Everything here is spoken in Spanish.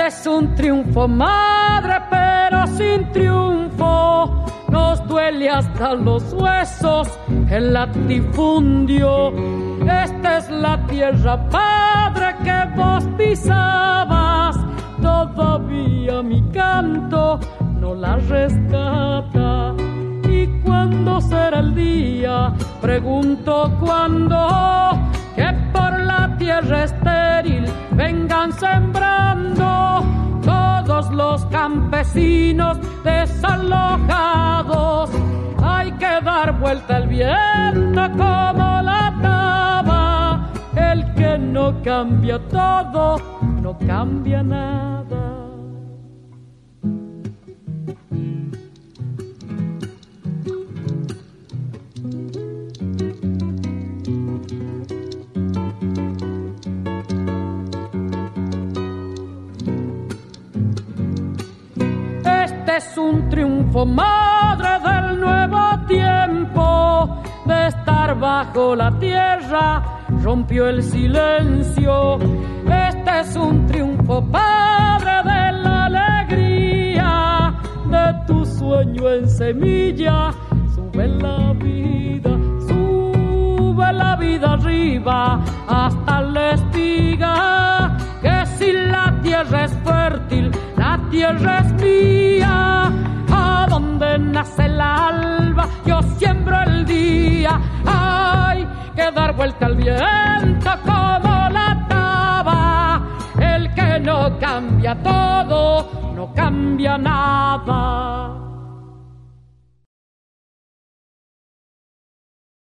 Este es un triunfo, madre, pero sin triunfo. Nos duele hasta los huesos el latifundio. Esta es la tierra, padre, que vos pisabas. Todavía mi canto no la rescata. ¿Y cuándo será el día? Pregunto cuándo, que por la tierra estéril vengan sembrando todos los campesinos desalojados. Hay que dar vuelta al viento como la taba. El que no cambia todo, no cambia nada. Es un triunfo, madre, del nuevo tiempo. De estar bajo la tierra rompió el silencio. Este es un triunfo, padre, de la alegría. De tu sueño en semilla sube la vida arriba hasta la espiga. Que si la tierra es fértil, la tierra es mía. A donde nace el alba, yo siembro el día. Hay que dar vuelta al viento como la taba. El que no cambia todo, no cambia nada.